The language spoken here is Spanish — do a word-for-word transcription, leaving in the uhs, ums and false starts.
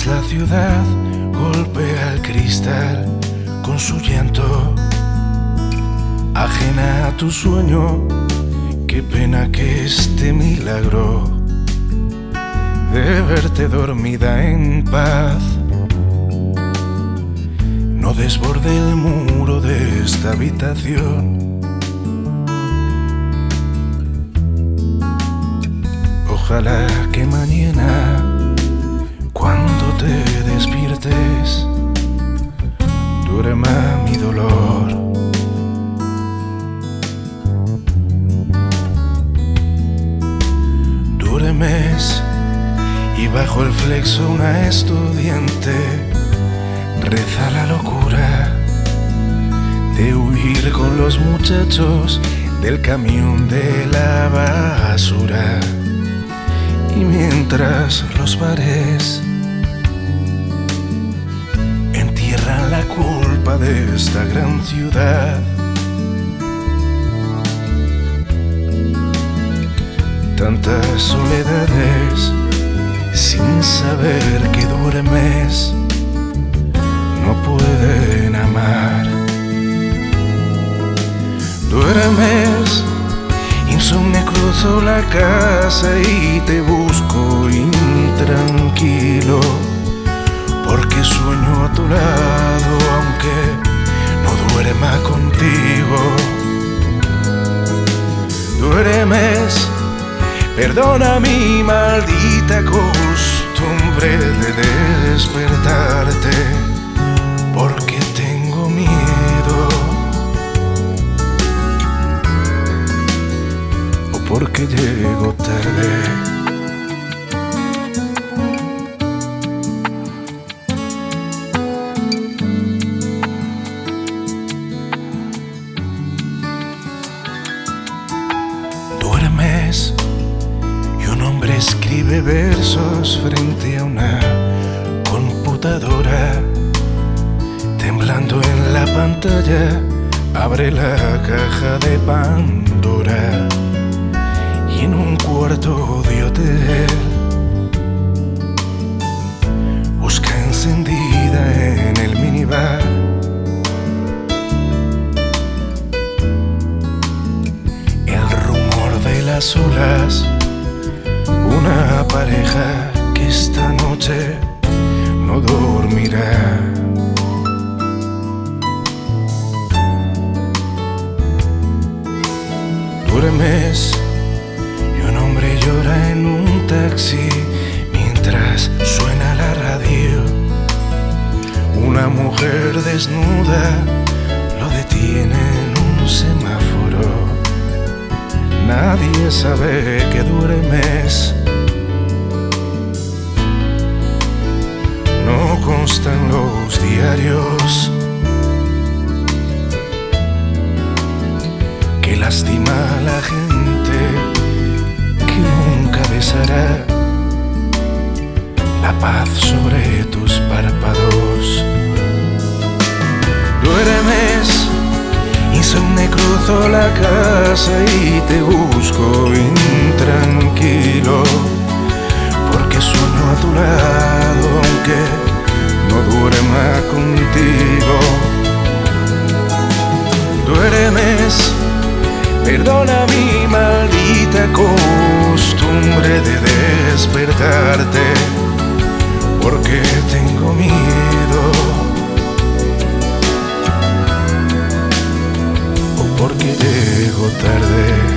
la ciudad golpea el cristal con su llanto, ajena a tu sueño. Qué pena que este milagro de verte dormida en paz no desborde el muro de esta habitación. Ojalá que mañana, cuando te despiertes, duerma mi dolor. Duermes y bajo el flexo una estudiante reza la locura de huir con los muchachos del camión de la basura. Y mientras los bares entierran la culpa de esta gran ciudad, tantas soledades sin saber que duermes no pueden amar. Duermes, insomne, cruzo la casa y te busco intranquilo, porque sueño a tu lado aunque no duerma contigo. Duermes, perdona mi maldita costumbre de despertarte, porque tengo miedo, o porque llego tarde. Duermes y un hombre escribe versos frente a una computadora. Temblando en la pantalla, abre la caja de Pandora y en un cuarto de hotel busca encendida en el minibar el rumor de las olas. Una pareja que esta noche no dormirá. Duermes y un hombre llora en un taxi mientras suena la radio. Una mujer desnuda lo detiene en un semáforo. Nadie sabe que duermes. No constan los diarios. Que lastima a la gente que nunca besará la paz sobre tus párpados. Duermes, insomne, cruzo la casa y te busco intranquilo, porque sueño a tu lado aunque no duerma contigo. Duermes, perdona mi maldita costumbre de despertarte, porque tengo miedo, o porque llego tarde.